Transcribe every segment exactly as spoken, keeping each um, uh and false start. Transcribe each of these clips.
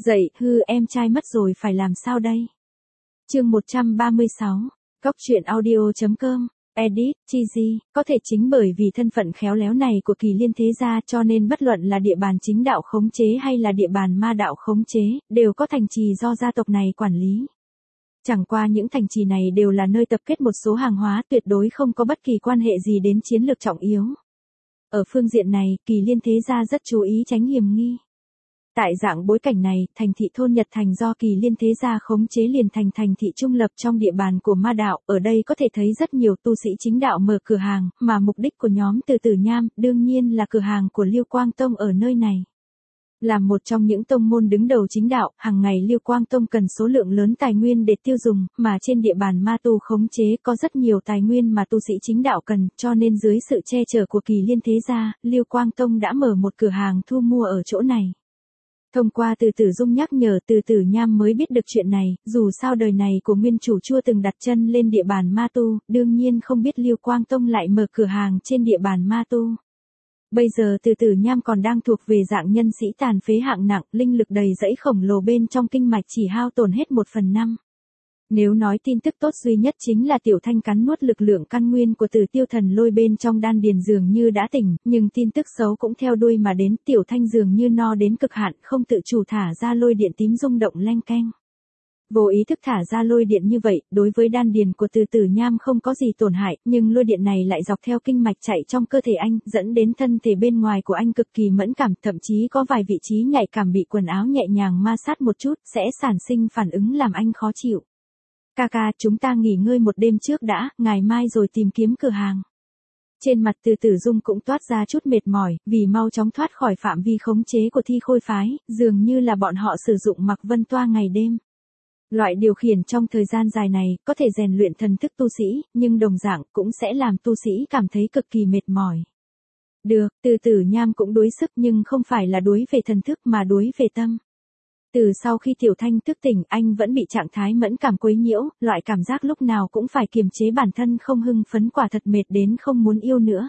Dậy, hư em trai mất rồi phải làm sao đây? Chương một trăm ba mươi sáu, Cóc truyện audio.com, edit, Chizy, có thể chính bởi vì thân phận khéo léo này của Kỳ Liên thế gia cho nên bất luận là địa bàn chính đạo khống chế hay là địa bàn ma đạo khống chế, đều có thành trì do gia tộc này quản lý. Chẳng qua những thành trì này đều là nơi tập kết một số hàng hóa tuyệt đối không có bất kỳ quan hệ gì đến chiến lược trọng yếu. Ở phương diện này, Kỳ Liên thế gia rất chú ý tránh hiểm nghi. Tại dạng bối cảnh này, thành thị thôn Nhật Thành do Kỳ Liên thế gia khống chế liền thành thành thị trung lập trong địa bàn của ma đạo, ở đây có thể thấy rất nhiều tu sĩ chính đạo mở cửa hàng, mà mục đích của nhóm Từ Tử Nham, đương nhiên là cửa hàng của Liêu Quang Tông ở nơi này. Là một trong những tông môn đứng đầu chính đạo, hàng ngày Liêu Quang Tông cần số lượng lớn tài nguyên để tiêu dùng, mà trên địa bàn ma tu khống chế có rất nhiều tài nguyên mà tu sĩ chính đạo cần, cho nên dưới sự che chở của Kỳ Liên thế gia, Liêu Quang Tông đã mở một cửa hàng thu mua ở chỗ này. Thông qua Từ Tử Dung nhắc nhở, Từ Tử Nham mới biết được chuyện này, dù sao đời này của nguyên chủ chưa từng đặt chân lên địa bàn ma tu, đương nhiên không biết Liêu Quang Tông lại mở cửa hàng trên địa bàn ma tu. Bây giờ Từ Tử Nham còn đang thuộc về dạng nhân sĩ tàn phế hạng nặng, linh lực đầy dẫy khổng lồ bên trong kinh mạch chỉ hao tổn hết một phần năm. Nếu nói tin tức tốt duy nhất chính là Tiểu Thanh cắn nuốt lực lượng căn nguyên của Từ Tiêu Thần Lôi bên trong đan điền dường như đã tỉnh, nhưng tin tức xấu cũng theo đuôi mà đến, Tiểu Thanh dường như no đến cực hạn, không tự chủ thả ra lôi điện tím rung động leng keng. Vô ý thức thả ra lôi điện như vậy, đối với đan điền của Từ Tử Nham không có gì tổn hại, nhưng lôi điện này lại dọc theo kinh mạch chạy trong cơ thể anh, dẫn đến thân thể bên ngoài của anh cực kỳ mẫn cảm, thậm chí có vài vị trí nhạy cảm bị quần áo nhẹ nhàng ma sát một chút, sẽ sản sinh phản ứng làm anh khó chịu. Ca ca, chúng ta nghỉ ngơi một đêm trước đã, ngày mai rồi tìm kiếm cửa hàng. Trên mặt Từ Tử Dung cũng toát ra chút mệt mỏi, vì mau chóng thoát khỏi phạm vi khống chế của Thi Khôi phái, dường như là bọn họ sử dụng Mặc Vân Toa ngày đêm. Loại điều khiển trong thời gian dài này, có thể rèn luyện thần thức tu sĩ, nhưng đồng dạng cũng sẽ làm tu sĩ cảm thấy cực kỳ mệt mỏi. Được, Từ Tử Nham cũng đuối sức nhưng không phải là đuối về thần thức mà đuối về tâm. Từ sau khi Tiểu Thanh thức tỉnh, anh vẫn bị trạng thái mẫn cảm quấy nhiễu, loại cảm giác lúc nào cũng phải kiềm chế bản thân không hưng phấn quả thật mệt đến không muốn yêu nữa.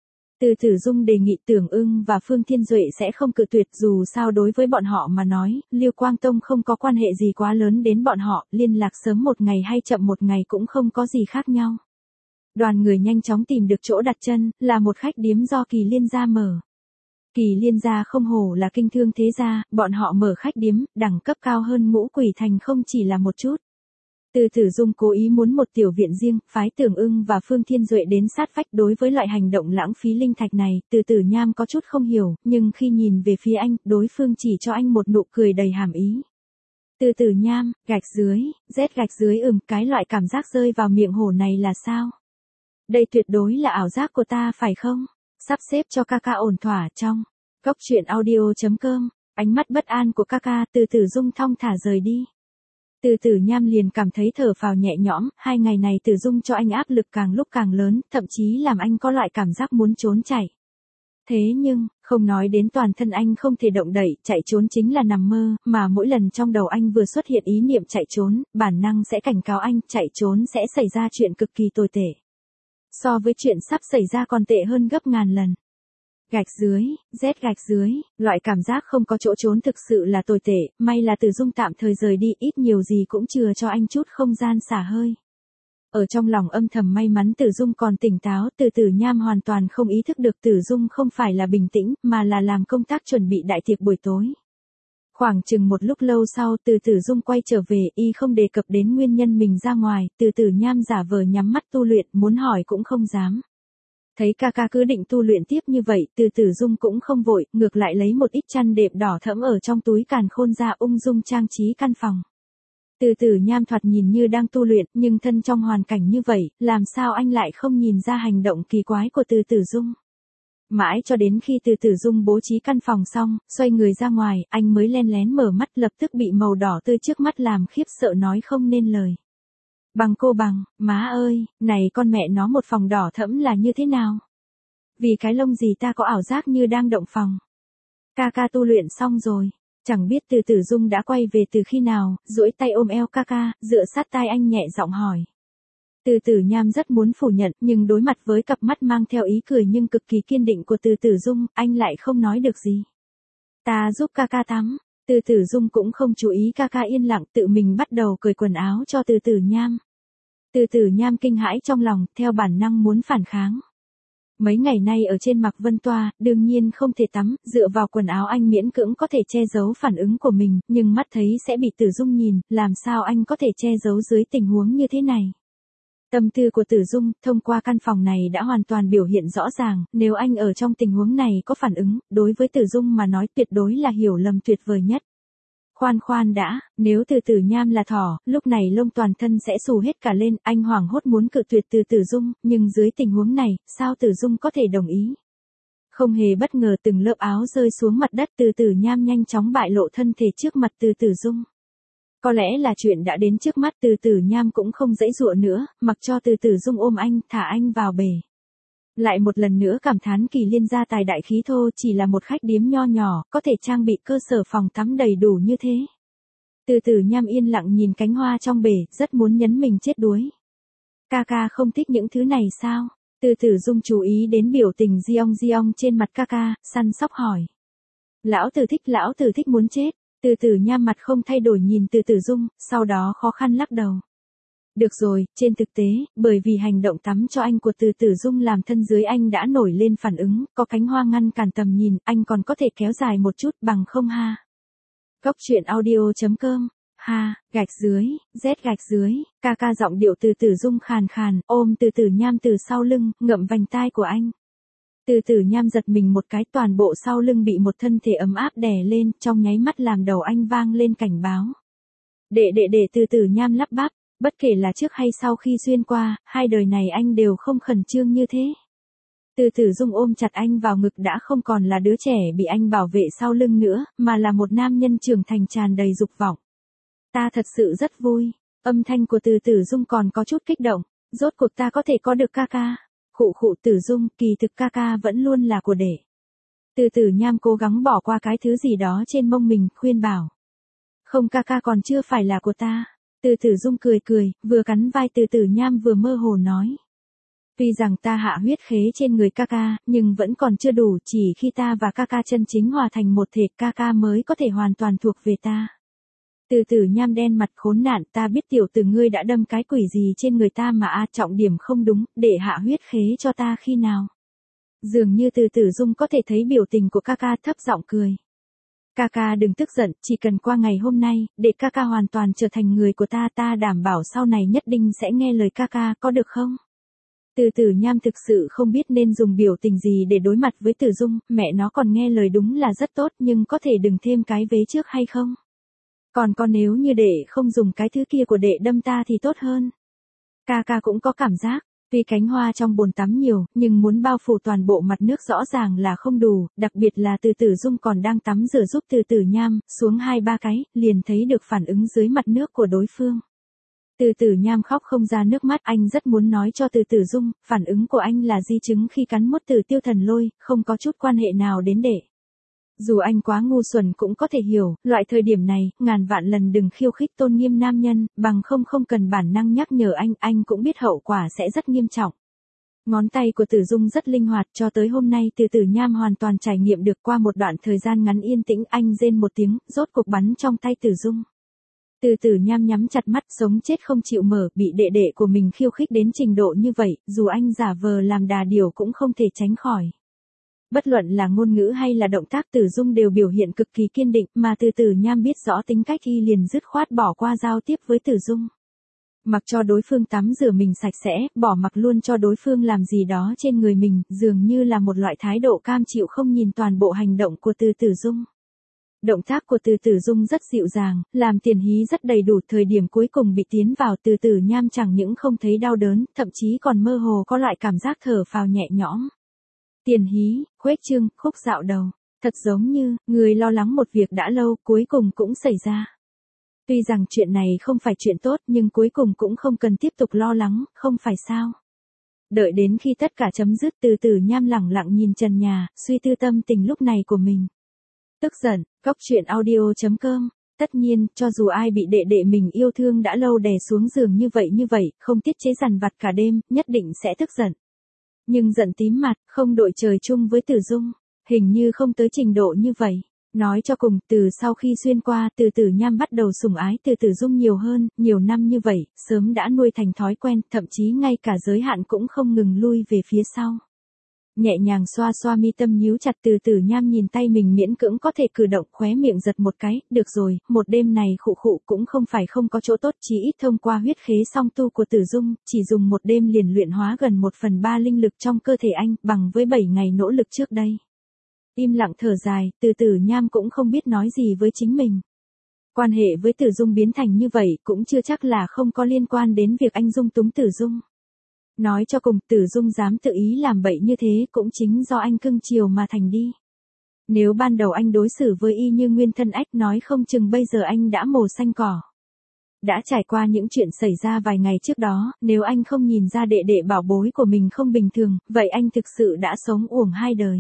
Từ Tử Dung đề nghị Tưởng Ưng và Phương Thiên Duệ sẽ không cự tuyệt, dù sao đối với bọn họ mà nói, Liêu Quang Tông không có quan hệ gì quá lớn đến bọn họ, liên lạc sớm một ngày hay chậm một ngày cũng không có gì khác nhau. Đoàn người nhanh chóng tìm được chỗ đặt chân, là một khách điếm do Kỳ Liên gia mở. Kỳ Liên gia không hổ là kinh thương thế gia, bọn họ mở khách điếm, đẳng cấp cao hơn Ngũ Quỷ Thành không chỉ là một chút. Từ Tử Dung cố ý muốn một tiểu viện riêng, phái Tưởng Ưng và Phương Thiên Duệ đến sát vách. Đối với loại hành động lãng phí linh thạch này, Từ Tử Nham có chút không hiểu, nhưng khi nhìn về phía anh, đối phương chỉ cho anh một nụ cười đầy hàm ý. Từ Tử Nham, gạch dưới, rét gạch dưới ừm, cái loại cảm giác rơi vào miệng hổ này là sao? Đây tuyệt đối là ảo giác của ta phải không? Sắp xếp cho ca ca ổn thỏa trong Cóc truyện audio.com, ánh mắt bất an của ca ca, Từ Tử Dung thong thả rời đi. Từ Tử Nham liền cảm thấy thở phào nhẹ nhõm, hai ngày này Tử Dung cho anh áp lực càng lúc càng lớn, thậm chí làm anh có loại cảm giác muốn trốn chạy. Thế nhưng, không nói đến toàn thân anh không thể động đậy, chạy trốn chính là nằm mơ, mà mỗi lần trong đầu anh vừa xuất hiện ý niệm chạy trốn, bản năng sẽ cảnh cáo anh, chạy trốn sẽ xảy ra chuyện cực kỳ tồi tệ. So với chuyện sắp xảy ra còn tệ hơn gấp ngàn lần. Gạch dưới, rét gạch dưới, loại cảm giác không có chỗ trốn thực sự là tồi tệ, may là Tử Dung tạm thời rời đi, ít nhiều gì cũng chừa cho anh chút không gian xả hơi. Ở trong lòng âm thầm may mắn Tử Dung còn tỉnh táo, Từ Tử Nham hoàn toàn không ý thức được Tử Dung không phải là bình tĩnh, mà là làm công tác chuẩn bị đại tiệc buổi tối. Khoảng chừng một lúc lâu sau, Từ Tử Dung quay trở về, y không đề cập đến nguyên nhân mình ra ngoài, Từ Tử Nham giả vờ nhắm mắt tu luyện, muốn hỏi cũng không dám. Thấy ca ca cứ định tu luyện tiếp như vậy, Từ Tử Dung cũng không vội, ngược lại lấy một ít chăn đệm đỏ thẫm ở trong túi càn khôn ra ung dung trang trí căn phòng. Từ Tử Nham thoạt nhìn như đang tu luyện, nhưng thân trong hoàn cảnh như vậy, làm sao anh lại không nhìn ra hành động kỳ quái của Từ Tử Dung. Mãi cho đến khi Từ Tử Dung bố trí căn phòng xong, xoay người ra ngoài, anh mới len lén mở mắt, lập tức bị màu đỏ tươi trước mắt làm khiếp sợ nói không nên lời. Bằng cô bằng, má ơi, này con mẹ nó một phòng đỏ thẫm là như thế nào? Vì cái lông gì ta có ảo giác như đang động phòng. Ca ca tu luyện xong rồi, chẳng biết Từ Tử Dung đã quay về từ khi nào, duỗi tay ôm eo ca ca, dựa sát tai anh nhẹ giọng hỏi. Từ Tử Nham rất muốn phủ nhận, nhưng đối mặt với cặp mắt mang theo ý cười nhưng cực kỳ kiên định của Từ Tử Dung, anh lại không nói được gì. Ta giúp ca ca tắm. Từ Tử Dung cũng không chú ý ca ca yên lặng, tự mình bắt đầu cởi quần áo cho Từ Tử Nham. Từ Tử Nham kinh hãi trong lòng, theo bản năng muốn phản kháng. Mấy ngày nay ở trên Mạc Vân Toa, đương nhiên không thể tắm, dựa vào quần áo anh miễn cưỡng có thể che giấu phản ứng của mình, nhưng mắt thấy sẽ bị Tử Dung nhìn, làm sao anh có thể che giấu dưới tình huống như thế này. Tâm tư của Tử Dung, thông qua căn phòng này đã hoàn toàn biểu hiện rõ ràng, nếu anh ở trong tình huống này có phản ứng, đối với Tử Dung mà nói tuyệt đối là hiểu lầm tuyệt vời nhất. Khoan khoan đã, nếu Từ Tử Nham là thỏ, lúc này lông toàn thân sẽ xù hết cả lên, anh hoảng hốt muốn cự tuyệt từ Tử Dung, nhưng dưới tình huống này, sao Tử Dung có thể đồng ý? Không hề bất ngờ từng lớp áo rơi xuống mặt đất, Từ Tử Nham nhanh chóng bại lộ thân thể trước mặt Từ Tử Dung. Có lẽ là chuyện đã đến trước mắt, Từ Tử Nham cũng không giãy giụa nữa, mặc cho Từ Tử Dung ôm anh, thả anh vào bể. Lại một lần nữa cảm thán Kỳ Liên gia tài đại khí thô, chỉ là một khách điếm nho nhỏ, có thể trang bị cơ sở phòng tắm đầy đủ như thế. Từ Tử Nham yên lặng nhìn cánh hoa trong bể, rất muốn nhấn mình chết đuối. Ca ca không thích những thứ này sao? Từ Tử Dung chú ý đến biểu tình Giong Giong trên mặt ca ca, săn sóc hỏi. Lão Tử thích, lão Tử thích muốn chết. Từ Tử Nham mặt không thay đổi nhìn Từ Tử Dung, sau đó khó khăn lắc đầu. Được rồi, trên thực tế, bởi vì hành động tắm cho anh của Từ Tử Dung làm thân dưới anh đã nổi lên phản ứng, có cánh hoa ngăn cản tầm nhìn, anh còn có thể kéo dài một chút bằng không ha. Góc truyện audio chấm com, ha, gạch dưới, z gạch dưới, ca ca giọng điệu Từ Tử Dung khàn khàn, ôm Từ Tử Nham từ sau lưng, ngậm vành tai của anh. Từ Tử Nham giật mình một cái, toàn bộ sau lưng bị một thân thể ấm áp đè lên, trong nháy mắt làm đầu anh vang lên cảnh báo. Đệ đệ đệ Từ Tử Nham lắp bắp. Bất kể là trước hay sau khi xuyên qua, hai đời này anh đều không khẩn trương như thế. Từ Tử Dung ôm chặt anh vào ngực đã không còn là đứa trẻ bị anh bảo vệ sau lưng nữa, mà là một nam nhân trưởng thành tràn đầy dục vọng. Ta thật sự rất vui. Âm thanh của Từ Tử Dung còn có chút kích động. Rốt cuộc ta có thể có được ca ca. Khụ khụ Tử Dung, kỳ thực ca ca vẫn luôn là của đệ. Từ Tử Nham cố gắng bỏ qua cái thứ gì đó trên mông mình, khuyên bảo. Không, ca ca còn chưa phải là của ta. Từ Tử Dung cười cười, vừa cắn vai Từ Tử Nham vừa mơ hồ nói. Tuy rằng ta hạ huyết khế trên người ca ca, nhưng vẫn còn chưa đủ, chỉ khi ta và ca ca chân chính hòa thành một thể, ca ca mới có thể hoàn toàn thuộc về ta. Từ Tử Nham đen mặt, khốn nạn, ta biết tiểu tử ngươi đã đâm cái quỷ gì trên người ta mà a, trọng điểm không đúng, để hạ huyết khế cho ta khi nào. Dường như Từ Tử Dung có thể thấy biểu tình của ca ca, thấp giọng cười. Ca ca đừng tức giận, chỉ cần qua ngày hôm nay, để ca ca hoàn toàn trở thành người của ta, ta đảm bảo sau này nhất định sẽ nghe lời ca ca, có được không? Từ Tử Nham thực sự không biết nên dùng biểu tình gì để đối mặt với Tử Dung, mẹ nó còn nghe lời đúng là rất tốt, nhưng có thể đừng thêm cái vế trước hay không? Còn con nếu như đệ không dùng cái thứ kia của đệ đâm ta thì tốt hơn. Ca ca cũng có cảm giác. Tuy cánh hoa trong bồn tắm nhiều, nhưng muốn bao phủ toàn bộ mặt nước rõ ràng là không đủ, đặc biệt là Từ Tử Dung còn đang tắm rửa giúp Từ Tử Nham, xuống hai ba cái, liền thấy được phản ứng dưới mặt nước của đối phương. Từ Tử Nham khóc không ra nước mắt, anh rất muốn nói cho Từ Tử Dung, phản ứng của anh là di chứng khi cắn mốt Tử Tiêu Thần Lôi, không có chút quan hệ nào đến đệ. Dù anh quá ngu xuẩn cũng có thể hiểu, loại thời điểm này, ngàn vạn lần đừng khiêu khích tôn nghiêm nam nhân, bằng không không cần bản năng nhắc nhở anh, anh cũng biết hậu quả sẽ rất nghiêm trọng. Ngón tay của Tử Dung rất linh hoạt, cho tới hôm nay Từ Tử Nham hoàn toàn trải nghiệm được. Qua một đoạn thời gian ngắn yên tĩnh, anh rên một tiếng, rốt cuộc bắn trong tay Tử Dung. Từ Tử Nham nhắm chặt mắt, sống chết không chịu mở, bị đệ đệ của mình khiêu khích đến trình độ như vậy, dù anh giả vờ làm đà điểu cũng không thể tránh khỏi. Bất luận là ngôn ngữ hay là động tác, Tử Dung đều biểu hiện cực kỳ kiên định, mà Từ Tử Nham biết rõ tính cách y liền dứt khoát bỏ qua giao tiếp với Tử Dung. Mặc cho đối phương tắm rửa mình sạch sẽ, bỏ mặc luôn cho đối phương làm gì đó trên người mình, dường như là một loại thái độ cam chịu không nhìn toàn bộ hành động của Từ Tử Dung. Động tác của Từ Tử Dung rất dịu dàng, làm tiền hí rất đầy đủ, thời điểm cuối cùng bị tiến vào Từ Tử Nham chẳng những không thấy đau đớn, thậm chí còn mơ hồ có loại cảm giác thở phào nhẹ nhõm. Tiền hí, khuếch trương, khúc dạo đầu, thật giống như, người lo lắng một việc đã lâu, cuối cùng cũng xảy ra. Tuy rằng chuyện này không phải chuyện tốt, nhưng cuối cùng cũng không cần tiếp tục lo lắng, không phải sao. Đợi đến khi tất cả chấm dứt, Từ Tử Nham lẳng lặng nhìn trần nhà, suy tư tâm tình lúc này của mình. Tức giận, góc truyện audio chấm com. Tất nhiên, cho dù ai bị đệ đệ mình yêu thương đã lâu đè xuống giường như vậy như vậy, không tiết chế dằn vặt cả đêm, nhất định sẽ tức giận. Nhưng giận tím mặt, không đội trời chung với Tử Dung, hình như không tới trình độ như vậy. Nói cho cùng, từ sau khi xuyên qua, Từ Tử Nham bắt đầu sủng ái Từ Tử Dung nhiều hơn, nhiều năm như vậy, sớm đã nuôi thành thói quen, thậm chí ngay cả giới hạn cũng không ngừng lui về phía sau. Nhẹ nhàng xoa xoa mi tâm nhíu chặt, Từ Tử Nham nhìn tay mình miễn cưỡng có thể cử động, khóe miệng giật một cái, được rồi, một đêm này khụ khụ cũng không phải không có chỗ tốt, chí ít thông qua huyết khế song tu của Tử Dung, chỉ dùng một đêm liền luyện hóa gần một phần ba linh lực trong cơ thể anh, bằng với bảy ngày nỗ lực trước đây. Im lặng thở dài, Từ Tử Nham cũng không biết nói gì với chính mình. Quan hệ với Tử Dung biến thành như vậy cũng chưa chắc là không có liên quan đến việc anh dung túng Tử Dung. Nói cho cùng, Tử Dung dám tự ý làm bậy như thế cũng chính do anh cưng chiều mà thành đi. Nếu ban đầu anh đối xử với y như nguyên thân ách, nói không chừng bây giờ anh đã màu xanh cỏ. Đã trải qua những chuyện xảy ra vài ngày trước đó, nếu anh không nhìn ra đệ đệ bảo bối của mình không bình thường, vậy anh thực sự đã sống uổng hai đời.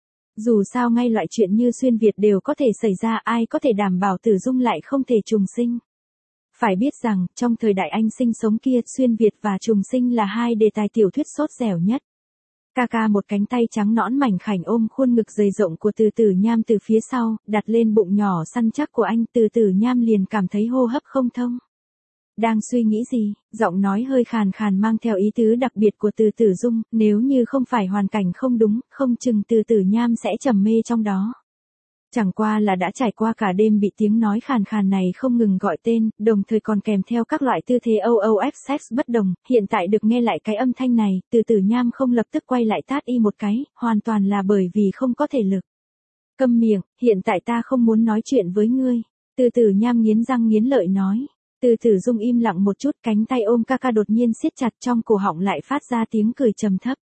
Dù sao ngay loại chuyện như xuyên Việt đều có thể xảy ra, ai có thể đảm bảo Tử Dung lại không thể trùng sinh. Phải biết rằng, trong thời đại anh sinh sống kia, xuyên Việt và trùng sinh là hai đề tài tiểu thuyết sốt dẻo nhất. Kaka một cánh tay trắng nõn mảnh khảnh ôm khuôn ngực dày rộng của Từ Tử Nham từ phía sau, đặt lên bụng nhỏ săn chắc của anh, Từ Tử Nham liền cảm thấy hô hấp không thông. Đang suy nghĩ gì? Giọng nói hơi khàn khàn mang theo ý tứ đặc biệt của Từ Tử Dung, nếu như không phải hoàn cảnh không đúng, không chừng Từ Tử Nham sẽ trầm mê trong đó. Chẳng qua là đã trải qua cả đêm bị tiếng nói khàn khàn này không ngừng gọi tên, đồng thời còn kèm theo các loại tư thế o o ép sex bất đồng, hiện tại được nghe lại cái âm thanh này, Từ Tử Nham không lập tức quay lại tát y một cái, hoàn toàn là bởi vì không có thể lực. Câm miệng, hiện tại ta không muốn nói chuyện với ngươi. Từ Tử Nham nghiến răng nghiến lợi nói. Từ Tử Dung im lặng một chút, cánh tay ôm Kaka đột nhiên siết chặt, trong cổ họng lại phát ra tiếng cười trầm thấp.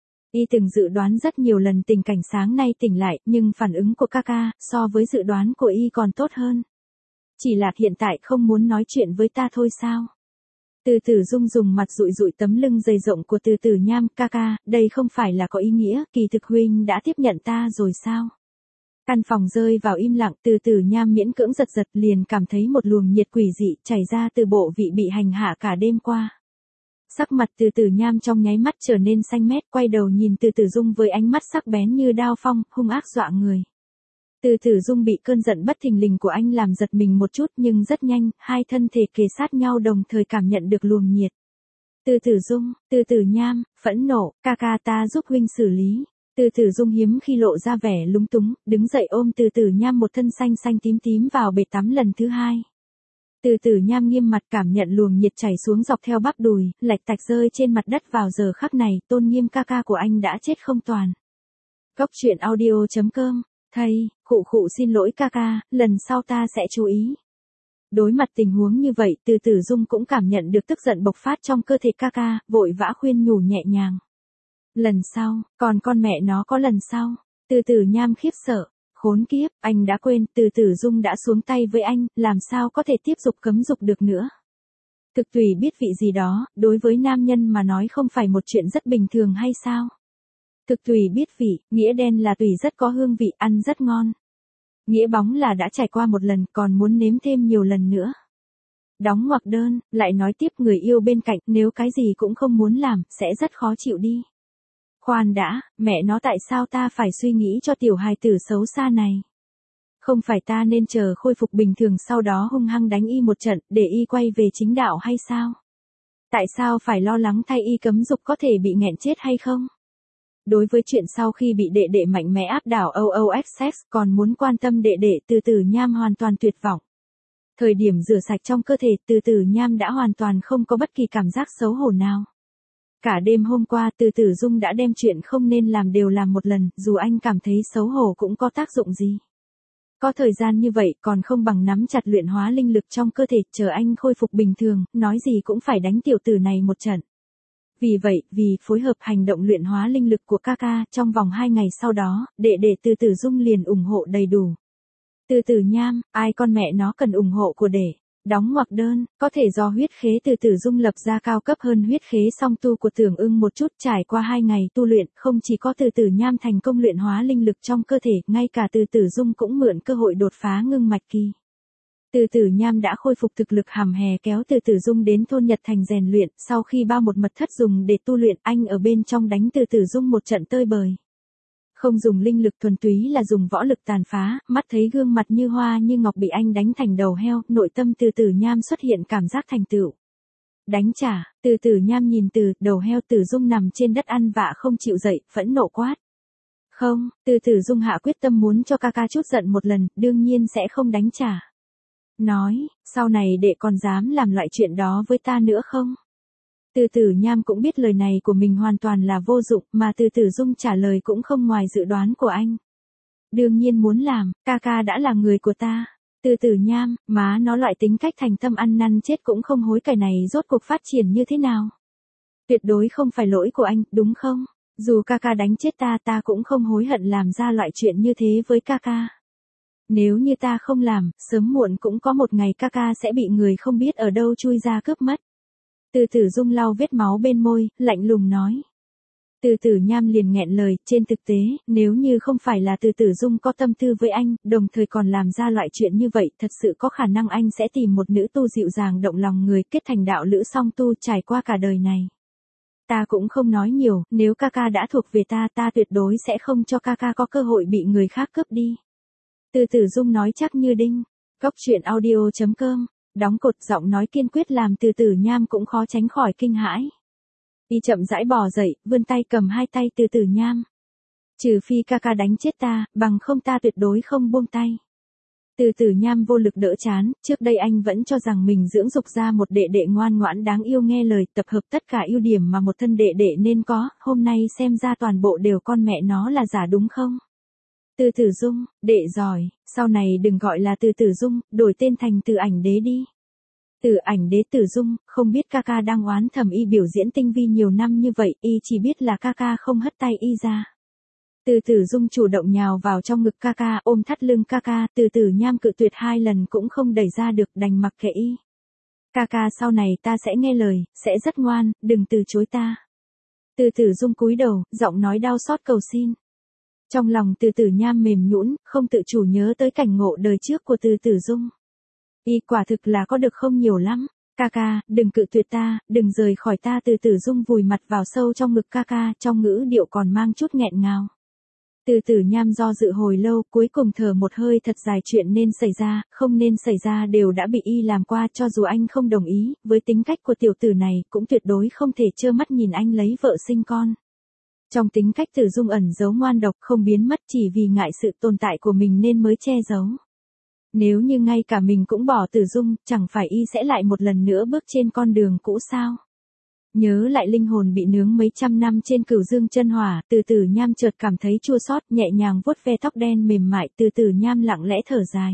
Y từng dự đoán rất nhiều lần tình cảnh sáng nay tỉnh lại, nhưng phản ứng của Kaka, so với dự đoán của Y còn tốt hơn. Chỉ là hiện tại không muốn nói chuyện với ta thôi sao? Từ Tử Dung dùng mặt dụi dụi tấm lưng dày rộng của Từ Tử Nham, Kaka, đây không phải là có ý nghĩa, kỳ thực huynh đã tiếp nhận ta rồi sao? Căn phòng rơi vào im lặng, Từ Tử Nham miễn cưỡng giật giật liền cảm thấy một luồng nhiệt quỷ dị chảy ra từ bộ vị bị hành hạ cả đêm qua. Sắc mặt Từ Tử Nham trong nháy mắt trở nên xanh mét, quay đầu nhìn Từ Tử Dung với ánh mắt sắc bén như đao phong, hung ác dọa người. Từ Tử Dung bị cơn giận bất thình lình của anh làm giật mình một chút, nhưng rất nhanh, hai thân thể kề sát nhau đồng thời cảm nhận được luồng nhiệt. Từ Tử Dung, Từ Tử Nham, phẫn nộ, Kaka ta giúp huynh xử lý. Từ Tử Dung hiếm khi lộ ra vẻ lúng túng, đứng dậy ôm Từ Tử Nham một thân xanh xanh tím tím vào bể tắm lần thứ hai. Từ Tử Nham nghiêm mặt cảm nhận luồng nhiệt chảy xuống dọc theo bắp đùi, lạch tạch rơi trên mặt đất vào giờ khắc này, tôn nghiêm Kaka của anh đã chết không toàn. Góc truyện audio chấm com, thầy, khụ khụ xin lỗi Kaka, lần sau ta sẽ chú ý. Đối mặt tình huống như vậy, Từ Tử Dung cũng cảm nhận được tức giận bộc phát trong cơ thể Kaka, vội vã khuyên nhủ nhẹ nhàng. Lần sau, còn con mẹ nó có lần sau. Từ Tử Nham khiếp sợ. Khốn kiếp, anh đã quên, Từ Tử Dung đã xuống tay với anh, làm sao có thể tiếp tục cấm dục được nữa. Thực tùy biết vị gì đó, đối với nam nhân mà nói không phải một chuyện rất bình thường hay sao? Thực tùy biết vị, nghĩa đen là tùy rất có hương vị, ăn rất ngon. Nghĩa bóng là đã trải qua một lần, còn muốn nếm thêm nhiều lần nữa. Đóng ngoặc đơn, lại nói tiếp người yêu bên cạnh, nếu cái gì cũng không muốn làm, sẽ rất khó chịu đi. Khoan đã, mẹ nó tại sao ta phải suy nghĩ cho tiểu hài tử xấu xa này? Không phải ta nên chờ khôi phục bình thường sau đó hung hăng đánh y một trận, để y quay về chính đạo hay sao? Tại sao phải lo lắng thay y cấm dục có thể bị nghẹn chết hay không? Đối với chuyện sau khi bị đệ đệ mạnh mẽ áp đảo o o ép sex, còn muốn quan tâm đệ đệ, Từ Tử Nham hoàn toàn tuyệt vọng. Thời điểm rửa sạch trong cơ thể, Từ Tử Nham đã hoàn toàn không có bất kỳ cảm giác xấu hổ nào. Cả đêm hôm qua, Từ Tử Dung đã đem chuyện không nên làm đều làm một lần, dù anh cảm thấy xấu hổ cũng có tác dụng gì. Có thời gian như vậy còn không bằng nắm chặt luyện hóa linh lực trong cơ thể, chờ anh khôi phục bình thường, nói gì cũng phải đánh tiểu tử này một trận. Vì vậy, vì phối hợp hành động luyện hóa linh lực của Kaka, trong vòng hai ngày sau đó, đệ đệ Từ Tử Dung liền ủng hộ đầy đủ. Từ Tử Nham, ai con mẹ nó cần ủng hộ của đệ. Đóng ngoặc đơn, có thể do huyết khế Từ Tử Dung lập ra cao cấp hơn huyết khế song tu của Tưởng Ưng một chút, trải qua hai ngày tu luyện, không chỉ có Từ Tử Nham thành công luyện hóa linh lực trong cơ thể, ngay cả Từ Tử Dung cũng mượn cơ hội đột phá ngưng mạch kỳ. Từ Tử Nham đã khôi phục thực lực hầm hè kéo Từ Tử Dung đến thôn Nhật Thành rèn luyện, sau khi bao một mật thất dùng để tu luyện, anh ở bên trong đánh Từ Tử Dung một trận tơi bời. Không dùng linh lực thuần túy là dùng võ lực tàn phá, mắt thấy gương mặt như hoa như ngọc bị anh đánh thành đầu heo, nội tâm Từ Tử Nham xuất hiện cảm giác thành tựu. Đánh trả, Từ Tử Nham nhìn từ, đầu heo Tử Dung nằm trên đất ăn vạ không chịu dậy, phẫn nộ quát. Không, Từ Tử Dung hạ quyết tâm muốn cho ca ca chút giận một lần, đương nhiên sẽ không đánh trả. Nói, sau này đệ còn dám làm loại chuyện đó với ta nữa không? Từ Tử Nham cũng biết lời này của mình hoàn toàn là vô dụng, mà Từ Tử Dung trả lời cũng không ngoài dự đoán của anh. Đương nhiên muốn làm, ca ca đã là người của ta. Từ Tử Nham, má nó loại tính cách thành tâm ăn năn chết cũng không hối cải này rốt cuộc phát triển như thế nào? Tuyệt đối không phải lỗi của anh, đúng không? Dù ca ca đánh chết ta ta cũng không hối hận làm ra loại chuyện như thế với ca ca. Nếu như ta không làm, sớm muộn cũng có một ngày ca ca sẽ bị người không biết ở đâu chui ra cướp mất. Từ Tử Dung lau vết máu bên môi, lạnh lùng nói. Từ Tử Nham liền nghẹn lời, trên thực tế, nếu như không phải là Từ Tử Dung có tâm tư với anh, đồng thời còn làm ra loại chuyện như vậy, thật sự có khả năng anh sẽ tìm một nữ tu dịu dàng động lòng người, kết thành đạo lữ song tu trải qua cả đời này. Ta cũng không nói nhiều, nếu ca ca đã thuộc về ta, ta tuyệt đối sẽ không cho ca ca có cơ hội bị người khác cướp đi. Từ Tử Dung nói chắc như đinh. Cốc truyện audio chấm com, đóng cột giọng nói kiên quyết làm Từ Tử Nham cũng khó tránh khỏi kinh hãi. Y chậm rãi bò dậy, vươn tay cầm hai tay Từ Tử Nham. Trừ phi ca ca đánh chết ta, bằng không ta tuyệt đối không buông tay. Từ Tử Nham vô lực đỡ chán, trước đây anh vẫn cho rằng mình dưỡng dục ra một đệ đệ ngoan ngoãn đáng yêu nghe lời, tập hợp tất cả ưu điểm mà một thân đệ đệ nên có, hôm nay xem ra toàn bộ đều con mẹ nó là giả đúng không? Từ Tử Dung, đệ giỏi, sau này đừng gọi là Từ Tử Dung, đổi tên thành Từ Ảnh Đế đi. Từ Ảnh Đế Tử Dung, không biết ca ca đang oán thầm y biểu diễn tinh vi nhiều năm như vậy, y chỉ biết là ca ca không hất tay y ra. Từ Tử Dung chủ động nhào vào trong ngực ca ca, ôm thắt lưng ca ca, Từ Tử Nham cự tuyệt hai lần cũng không đẩy ra được, đành mặc kệ y. Ca ca sau này ta sẽ nghe lời, sẽ rất ngoan, đừng từ chối ta. Từ Tử Dung cúi đầu, giọng nói đau xót cầu xin. Trong lòng Từ Tử Nham mềm nhũn, không tự chủ nhớ tới cảnh ngộ đời trước của Từ Tử Dung. Y quả thực là có được không nhiều lắm. Ca ca, đừng cự tuyệt ta, đừng rời khỏi ta. Từ Tử Dung vùi mặt vào sâu trong ngực ca ca, trong ngữ điệu còn mang chút nghẹn ngào. Từ Tử Nham do dự hồi lâu, cuối cùng thở một hơi thật dài, chuyện nên xảy ra, không nên xảy ra đều đã bị y làm qua, cho dù anh không đồng ý, với tính cách của tiểu tử này, cũng tuyệt đối không thể trơ mắt nhìn anh lấy vợ sinh con. Trong tính cách Tử Dung ẩn giấu ngoan độc, không biến mất chỉ vì ngại sự tồn tại của mình nên mới che giấu. Nếu như ngay cả mình cũng bỏ Tử Dung, chẳng phải y sẽ lại một lần nữa bước trên con đường cũ sao? Nhớ lại linh hồn bị nướng mấy trăm năm trên Cửu Dương chân hỏa, Từ Tử Nham chợt cảm thấy chua xót, nhẹ nhàng vuốt ve tóc đen mềm mại, Từ Tử Nham lặng lẽ thở dài.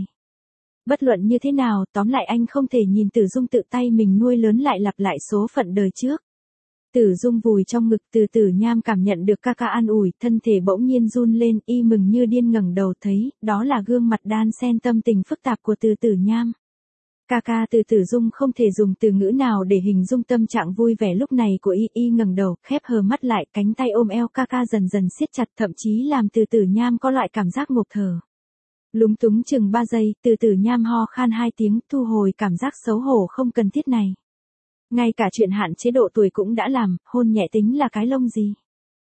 Bất luận như thế nào, tóm lại anh không thể nhìn Tử Dung tự tay mình nuôi lớn lại lặp lại số phận đời trước. Tử Dung vùi trong ngực, Từ Tử Nham cảm nhận được ca ca an ủi, thân thể bỗng nhiên run lên, y mừng như điên ngẩng đầu thấy, đó là gương mặt đan xen tâm tình phức tạp của Từ Tử Nham. Ca ca. Từ Tử Dung không thể dùng từ ngữ nào để hình dung tâm trạng vui vẻ lúc này của y. Y ngẩng đầu, khép hờ mắt lại, cánh tay ôm eo ca ca dần dần siết chặt, thậm chí làm Từ Tử Nham có loại cảm giác ngộp thở. Lúng túng chừng ba giây, Từ Tử Nham ho khan hai tiếng, thu hồi cảm giác xấu hổ không cần thiết này. Ngay cả chuyện hạn chế độ tuổi cũng đã làm, hôn nhẹ tính là cái lông gì.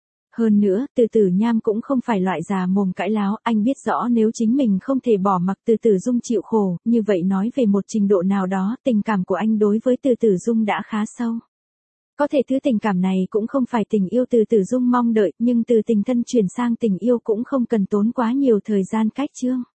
Hơn nữa, Từ Tử Nham cũng không phải loại già mồm cãi láo, anh biết rõ nếu chính mình không thể bỏ mặc Từ Tử Dung chịu khổ, như vậy nói về một trình độ nào đó, tình cảm của anh đối với Từ Tử Dung đã khá sâu. Có thể thứ tình cảm này cũng không phải tình yêu Từ Tử Dung mong đợi, nhưng từ tình thân chuyển sang tình yêu cũng không cần tốn quá nhiều thời gian cách chương.